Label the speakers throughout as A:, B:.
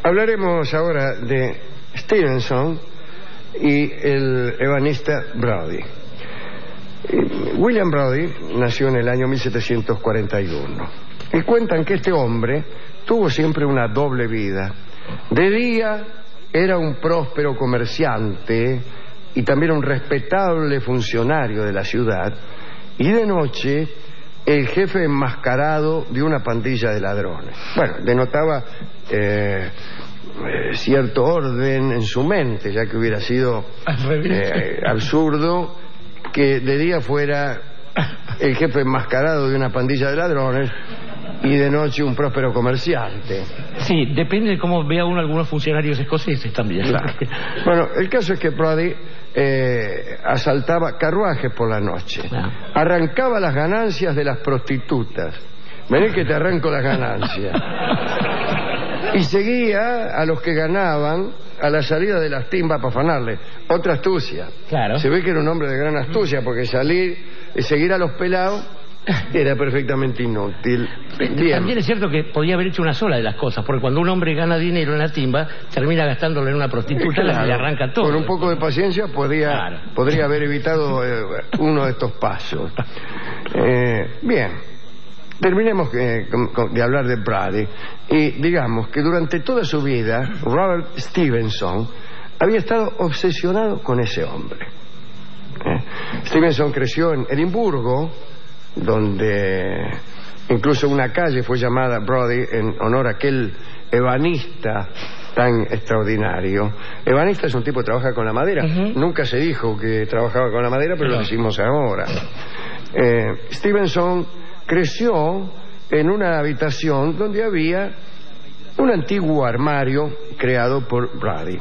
A: Hablaremos ahora de Stevenson y el ebanista Brodie. William Brodie nació en el año 1741 y cuentan que este hombre tuvo siempre una doble vida. De día era un próspero comerciante y también un respetable funcionario de la ciudad, y de noche el jefe enmascarado de una pandilla de ladrones. Bueno, denotaba cierto orden en su mente, ya que hubiera sido absurdo que de día fuera el jefe enmascarado de una pandilla de ladrones y de noche un próspero comerciante.
B: Sí, depende de cómo vea uno algunos funcionarios escoceses también.
A: Claro. Bueno, el caso es que Brodie asaltaba carruajes por la noche, arrancaba las ganancias de las prostitutas. Vení que te arranco las ganancias. Y seguía a los que ganaban a la salida de las timbas para afanarle. Otra astucia.
B: Claro.
A: Se ve que era un hombre de gran astucia, porque salir y seguir a los pelados era perfectamente inútil. Bien.
B: También es cierto que podía haber hecho una sola de las cosas, porque cuando un hombre gana dinero en la timba, termina gastándolo en una prostituta, claro, y le arranca todo.
A: Con un poco de paciencia podría haber evitado uno de estos pasos. Bien. Terminemos de hablar de Brodie y digamos que durante toda su vida Robert Stevenson había estado obsesionado con ese hombre. Stevenson creció en Edimburgo, donde incluso una calle fue llamada Brodie en honor a aquel ebanista tan extraordinario. Ebanista es un tipo que trabaja con la madera. Nunca se dijo que trabajaba con la madera, pero lo decimos ahora. Stevenson creció en una habitación donde había un antiguo armario creado por Brodie.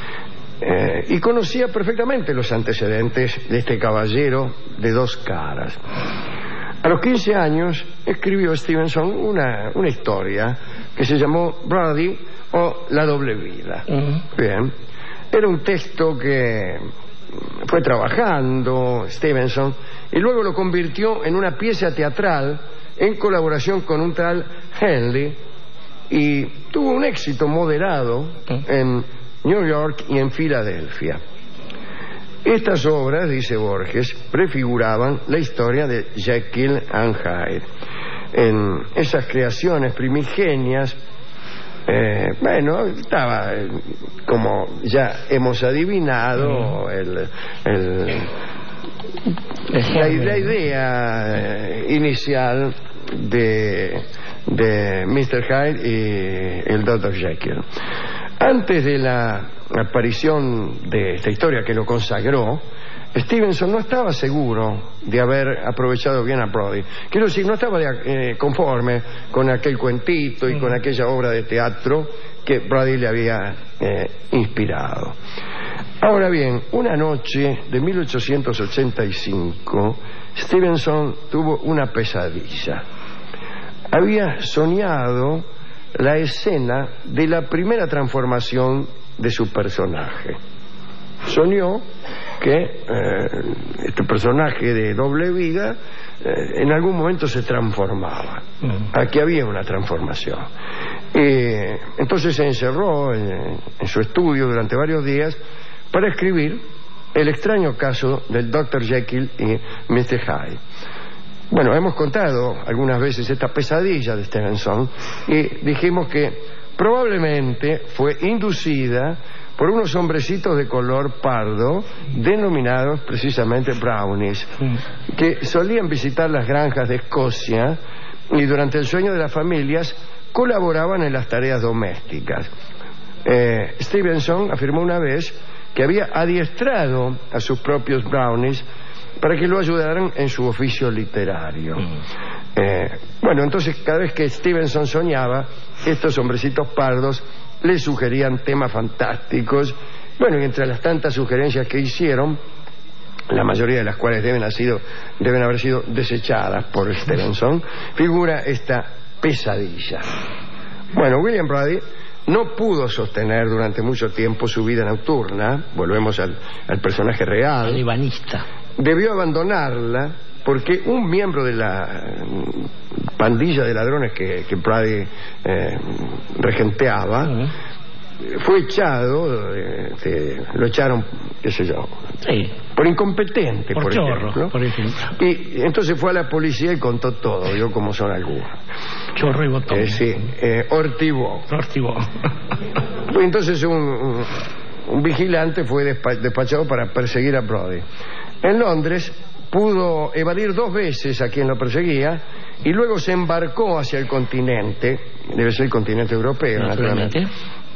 A: Y conocía perfectamente los antecedentes de este caballero de dos caras. A los 15 años escribió Stevenson una historia que se llamó Brodie o La doble vida. Bien. Era un texto que fue trabajando Stevenson y luego lo convirtió en una pieza teatral en colaboración con un tal Henley, y tuvo un éxito moderado en New York y en Filadelfia. Estas obras, dice Borges, prefiguraban la historia de Jekyll and Hyde. En esas creaciones primigenias, estaba, como ya hemos adivinado, la idea inicial de Mr. Hyde y el Dr. Jekyll. Antes de la aparición de esta historia que lo consagró, Stevenson no estaba seguro de haber aprovechado bien a Brodie. Quiero decir, no estaba conforme con aquel cuentito y con aquella obra de teatro que Brodie le había inspirado. Ahora bien, una noche de 1885, Stevenson tuvo una pesadilla. Había soñado la escena de la primera transformación de su personaje. Soñó que este personaje de doble vida en algún momento se transformaba. Aquí había una transformación. Entonces se encerró en su estudio durante varios días para escribir el extraño caso del Dr. Jekyll y Mr. Hyde. Bueno, hemos contado algunas veces esta pesadilla de Stevenson y dijimos que probablemente fue inducida por unos hombrecitos de color pardo denominados precisamente brownies, que solían visitar las granjas de Escocia y durante el sueño de las familias colaboraban en las tareas domésticas. Stevenson afirmó una vez que había adiestrado a sus propios brownies para que lo ayudaran en su oficio literario. Entonces cada vez que Stevenson soñaba, estos hombrecitos pardos le sugerían temas fantásticos. Bueno, y entre las tantas sugerencias que hicieron, la mayoría de las cuales deben haber sido desechadas por Stevenson, figura esta pesadilla. Bueno, William Brodie no pudo sostener durante mucho tiempo su vida nocturna. Volvemos al personaje real.
B: El ebanista.
A: Debió abandonarla porque un miembro de la pandilla de ladrones que Brodie regenteaba fue echado, lo echaron, qué sé yo,
B: Sí.
A: por incompetente,
B: Por chorro,
A: ejemplo.
B: por ejemplo.
A: Y entonces fue a la policía y contó todo, vio cómo son algunos.
B: Chorro y botón.
A: Sí, ortivó.
B: Ortivó.
A: Entonces un vigilante fue despachado para perseguir a Brody. En Londres pudo evadir 2 veces a quien lo perseguía y luego se embarcó hacia el continente, debe ser el continente europeo, naturalmente.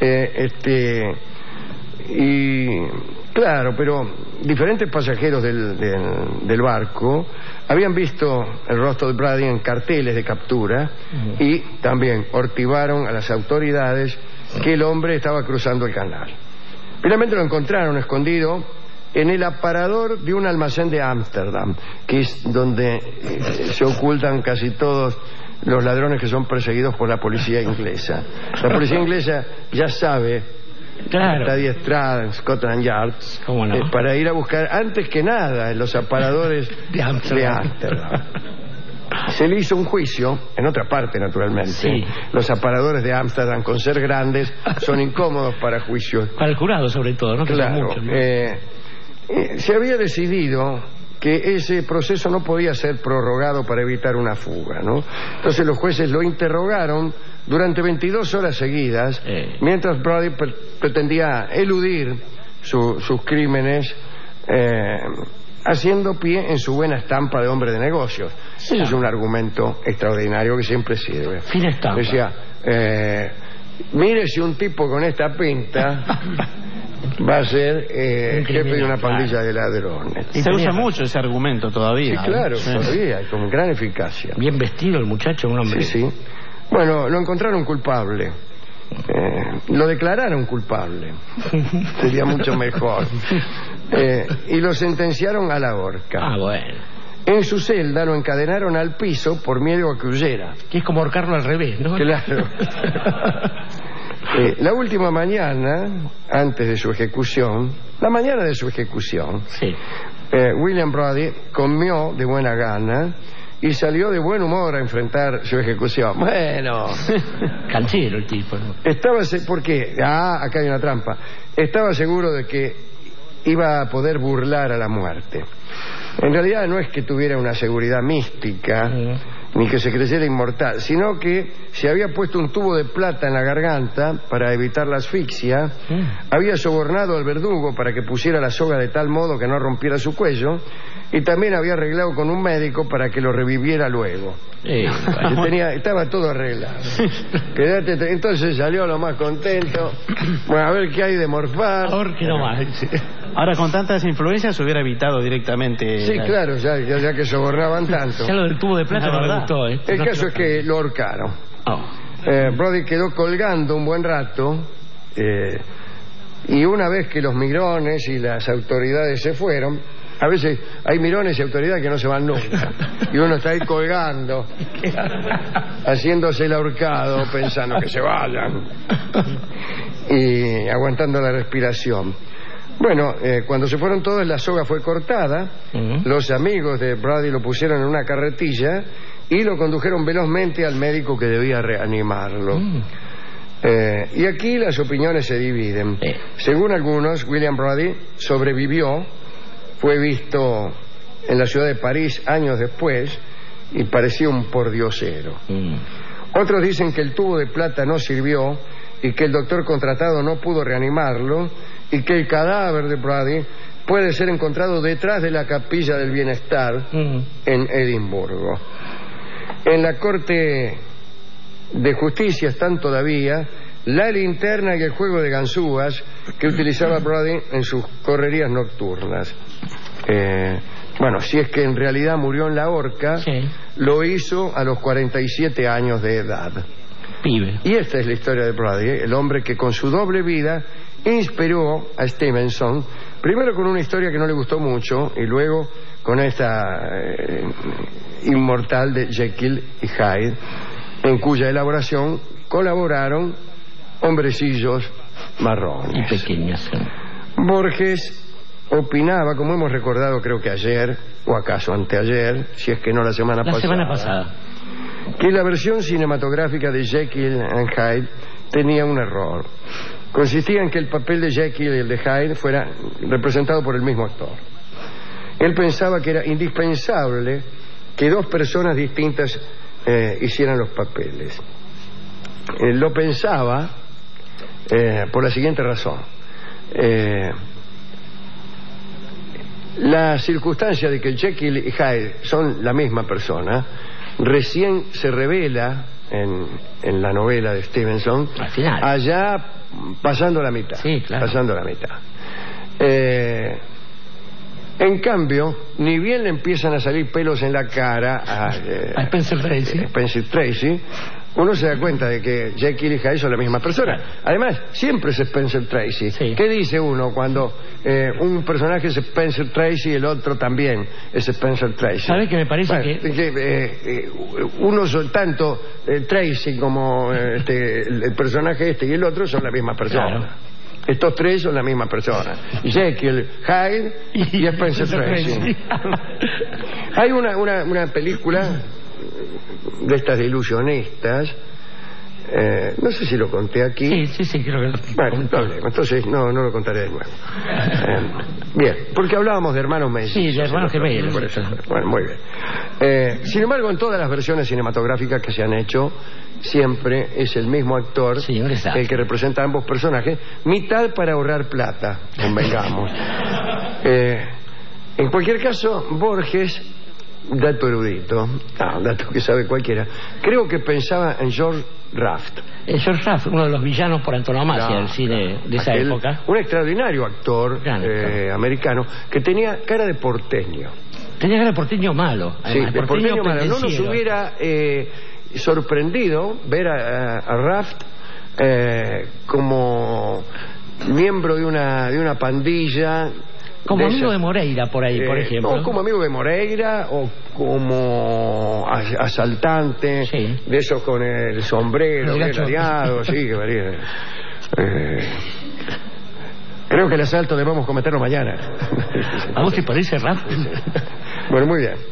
A: Y claro, pero diferentes pasajeros del barco habían visto el rostro de Brady en carteles de captura y también ortivaron a las autoridades que el hombre estaba cruzando el canal. Finalmente lo encontraron escondido en el aparador de un almacén de Ámsterdam, que es donde se ocultan casi todos los ladrones que son perseguidos por la policía inglesa. La policía inglesa ya sabe,
B: Claro.
A: está adiestrada en Scotland Yard,
B: ¿Cómo no?
A: para ir a buscar antes que nada en los aparadores
B: De Ámsterdam.
A: Se le hizo un juicio, en otra parte naturalmente.
B: Sí.
A: Los aparadores de Ámsterdam, con ser grandes, son incómodos para juicios.
B: Para el jurado, sobre todo, ¿no? Que son
A: Claro.
B: muchos, ¿no?
A: Se había decidido que ese proceso no podía ser prorrogado para evitar una fuga, ¿no? Entonces los jueces lo interrogaron durante 22 horas seguidas, mientras Brody pretendía eludir sus crímenes, haciendo pie en su buena estampa de hombre de negocios.
B: Sí.
A: Ese es un argumento extraordinario que siempre sirve.
B: Fina estampa.
A: Decía, mire si un tipo con esta pinta va a ser jefe de una pandilla de ladrones.
C: Se usa mucho ese argumento todavía.
A: Sí, claro,
C: Sí.
A: todavía, y con gran eficacia.
B: Bien vestido el muchacho, un hombre.
A: Sí, sí. Bueno, lo encontraron culpable. Lo declararon culpable. Sería mucho mejor. Y lo sentenciaron a la horca.
B: Ah, bueno.
A: En su celda lo encadenaron al piso por miedo a que huyera.
B: Que es como ahorcarlo al revés, ¿no?
A: Claro. La última mañana, antes de su ejecución, la mañana de su ejecución,
B: Sí.
A: William Brody comió de buena gana y salió de buen humor a enfrentar su ejecución. Bueno,
B: Canchero el tipo, ¿no?
A: ¿por qué? Acá hay una trampa. Estaba seguro de que iba a poder burlar a la muerte. En realidad no es que tuviera una seguridad mística, ni que se creyera inmortal, sino que se había puesto un tubo de plata en la garganta para evitar la asfixia, había sobornado al verdugo para que pusiera la soga de tal modo que no rompiera su cuello, y también había arreglado con un médico para que lo reviviera luego.
B: Bueno.
A: Estaba todo arreglado. Entonces salió lo más contento. Bueno, a ver qué hay de morfar.
B: Ahora que no más.
C: Ahora, con tantas influencias se hubiera evitado directamente.
A: Sí, claro, ya que sobornaban tanto.
B: Ya lo del tubo de plata
C: La
B: no me
C: verdad.
B: gustó, ¿eh?
A: El
B: No
A: caso es
B: creo
A: que lo ahorcaron.
B: Oh.
A: Brody quedó colgando un buen rato, y una vez que los mirones y las autoridades se fueron, a veces hay mirones y autoridades que no se van nunca, y uno está ahí colgando, haciéndose el ahorcado, pensando que se vayan, y aguantando la respiración. Bueno, cuando se fueron todos, la soga fue cortada, los amigos de Brody lo pusieron en una carretilla y lo condujeron velozmente al médico que debía reanimarlo. Y aquí las opiniones se dividen. Según algunos, William Brody sobrevivió, fue visto en la ciudad de París años después y parecía un pordiosero. Otros dicen que el tubo de plata no sirvió y que el doctor contratado no pudo reanimarlo y que el cadáver de Brody puede ser encontrado detrás de la Capilla del Bienestar en Edimburgo. En la Corte de Justicia están todavía la linterna y el juego de ganzúas que utilizaba Brody en sus correrías nocturnas. Bueno, si es que en realidad murió en la horca,
B: Sí.
A: lo hizo a los 47 años de edad.
B: Pibe.
A: Y esta es la historia de Brody, el hombre que con su doble vida inspiró a Stevenson, primero con una historia que no le gustó mucho y luego con esta inmortal de Jekyll y Hyde, en cuya elaboración colaboraron hombrecillos marrones.
B: Y pequeñas.
A: Borges opinaba, como hemos recordado creo que ayer, o acaso anteayer, si es que no la semana
B: La
A: pasada,
B: semana pasada.
A: que la versión cinematográfica de Jekyll and Hyde tenía un error. consistía en que el papel de Jekyll y el de Hyde fuera representado por el mismo actor. Él pensaba que era indispensable que dos personas distintas hicieran los papeles. Lo pensaba por la siguiente razón. La circunstancia de que Jekyll y Hyde son la misma persona recién se revela en la novela de Stevenson,
B: al final,
A: allá pasando la mitad.
B: Sí, claro.
A: Pasando la mitad. En cambio, ni bien le empiezan a salir pelos en la cara a
B: Spencer Tracy.
A: Spencer Tracy, uno se da cuenta de que Jekyll y Hyde son la misma persona. Además, siempre es Spencer Tracy.
B: Sí.
A: ¿Qué dice uno cuando un personaje es Spencer Tracy y el otro también es Spencer Tracy?
B: ¿Sabe que me parece
A: uno son tanto Tracy como el personaje y el otro son la misma persona?
B: Claro.
A: Estos tres son la misma persona. Jekyll, Hyde y Spencer Tracy. Hay una película de estas de ilusionistas, no sé si lo conté aquí.
B: Sí, creo que lo
A: bueno, no problema, entonces no lo contaré de nuevo. Bien, porque hablábamos de hermanos mellizos.
B: Sí, de hermanos gemelos.
A: Bueno, muy bien. Sin embargo, en todas las versiones cinematográficas que se han hecho, siempre es el mismo actor el que representa a ambos personajes, mitad para ahorrar plata, convengamos. En cualquier caso, Borges, dato erudito, un dato que sabe cualquiera, creo que pensaba en George Raft.
B: George Raft, uno de los villanos por antonomasia del cine de esa época.
A: Un extraordinario actor americano que tenía cara de porteño.
B: Tenía cara de porteño malo.
A: Además, sí, de porteño malo. No nos hubiera sorprendido ver a Raft como miembro de una pandilla,
B: como amigo de Moreira por ahí, por ejemplo.
A: O como amigo de Moreira, o como asaltante, de esos con el sombrero bien ladeado, sí, que varía. Creo que el asalto debemos cometerlo mañana.
B: ¿A vos te parece, Rafa?
A: Bueno, muy bien.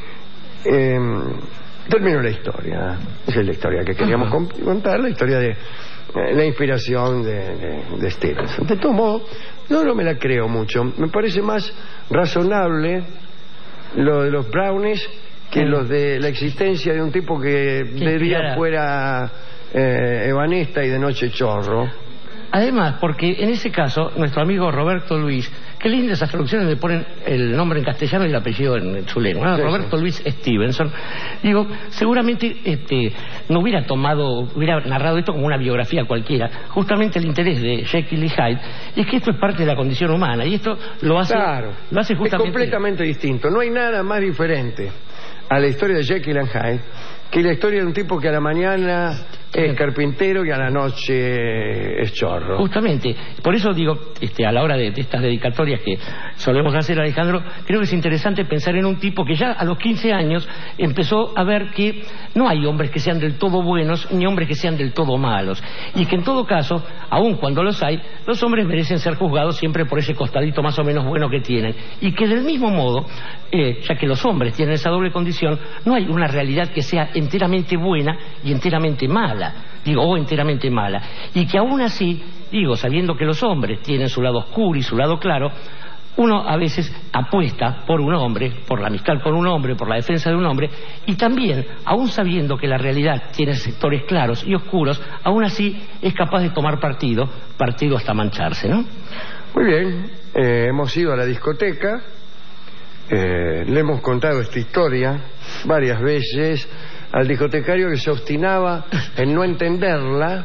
A: Termino la historia. Esa es la historia que queríamos contar, la historia de la inspiración de Stevenson. De todo modo, yo no me la creo mucho. Me parece más razonable lo de los brownies que los de la existencia de un tipo que de día fuera ebanista y de noche chorro.
B: Además, porque en ese caso, nuestro amigo Roberto Luis, qué lindas esas traducciones le ponen el nombre en castellano y el apellido en su lengua, Roberto Luis Stevenson. Digo, seguramente no hubiera narrado esto como una biografía cualquiera. Justamente el interés de Jekyll y Hyde es que esto es parte de la condición humana, y esto lo hace justamente... Es
A: completamente distinto. No hay nada más diferente a la historia de Jekyll and Hyde que la historia de un tipo que a la mañana es carpintero y a la noche es chorro.
B: Justamente, por eso digo, a la hora de estas dedicatorias que solemos hacer, Alejandro, creo que es interesante pensar en un tipo que ya a los 15 años empezó a ver que no hay hombres que sean del todo buenos ni hombres que sean del todo malos, y que en todo caso, aun cuando los hay, los hombres merecen ser juzgados siempre por ese costadito más o menos bueno que tienen, y que del mismo modo, ya que los hombres tienen esa doble condición, no hay una realidad que sea enteramente buena y enteramente mala, o enteramente mala, y que aún así, sabiendo que los hombres tienen su lado oscuro y su lado claro, uno a veces apuesta por un hombre, por la amistad con un hombre, por la defensa de un hombre, y también, aún sabiendo que la realidad tiene sectores claros y oscuros, aún así es capaz de tomar partido hasta mancharse, ¿no?
A: Muy bien, hemos ido a la discoteca, le hemos contado esta historia varias veces al discotecario, que se obstinaba en no entenderla,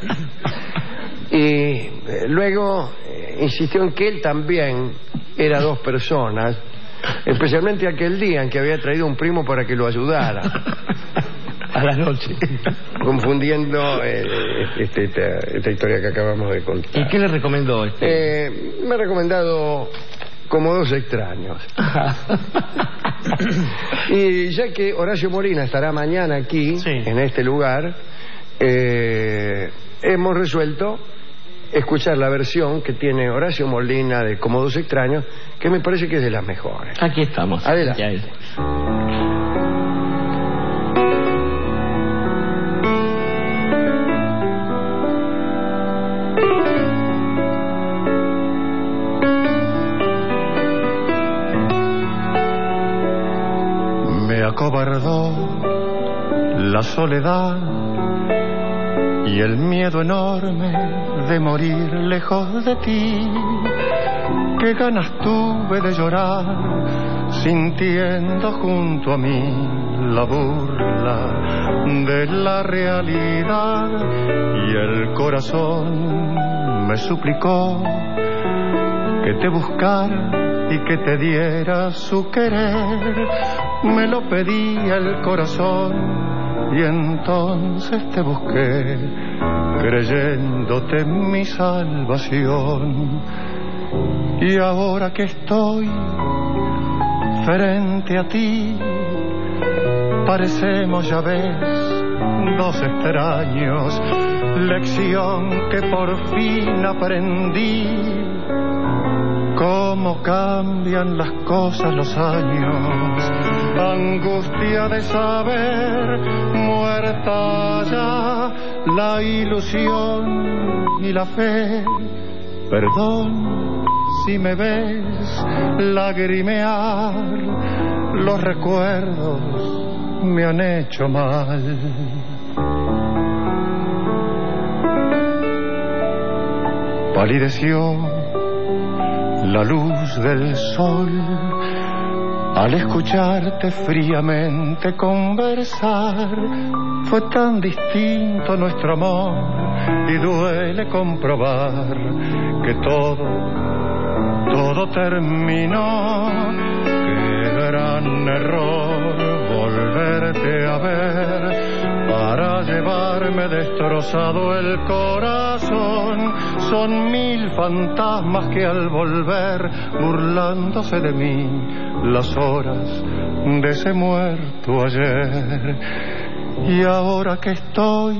A: y luego insistió en que él también era dos personas, especialmente aquel día en que había traído un primo para que lo ayudara
B: a la noche,
A: confundiendo esta historia que acabamos de contar.
B: ¿Y qué le recomendó?
A: Me ha recomendado Como dos extraños. Y ya que Horacio Molina estará mañana aquí, en este lugar, hemos resuelto escuchar la versión que tiene Horacio Molina de Como dos extraños, que me parece que es de las mejores.
B: Aquí estamos.
A: Adelante.
D: acobardó la soledad y el miedo enorme de morir lejos de ti. Qué ganas tuve de llorar, sintiendo junto a mí la burla de la realidad, y el corazón me suplicó que te buscara y que te diera su querer. Me lo pedía el corazón y entonces te busqué, creyéndote mi salvación. Y ahora que estoy frente a ti, parecemos, ya ves, dos extraños. Lección que por fin aprendí, cómo cambian las cosas los años. Angustia de saber, muerta ya la ilusión y la fe. Perdón si me ves lagrimear, los recuerdos me han hecho mal. Palideció la luz del sol al escucharte fríamente conversar. Fue tan distinto nuestro amor y duele comprobar que todo terminó. Qué gran error volverte a ver para llevarme destrozado el corazón. Son 1000 fantasmas que al volver, burlándose de mí, las horas de ese muerto ayer. Y ahora que estoy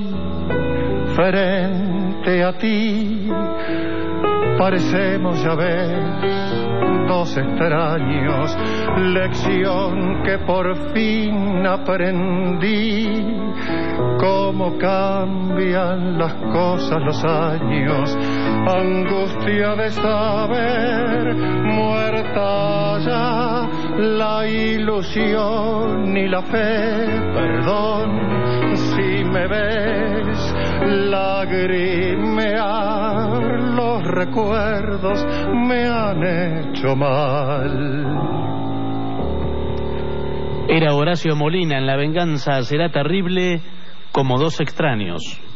D: frente a ti, parecemos, ya ves, dos extraños. Lección que por fin aprendí, cómo cambian las cosas los años. Angustia de saber, muerta ya la ilusión y la fe. Perdón si me ves lagrimear, los recuerdos me han hecho mal.
C: Era Horacio Molina en La venganza será terrible, como dos extraños.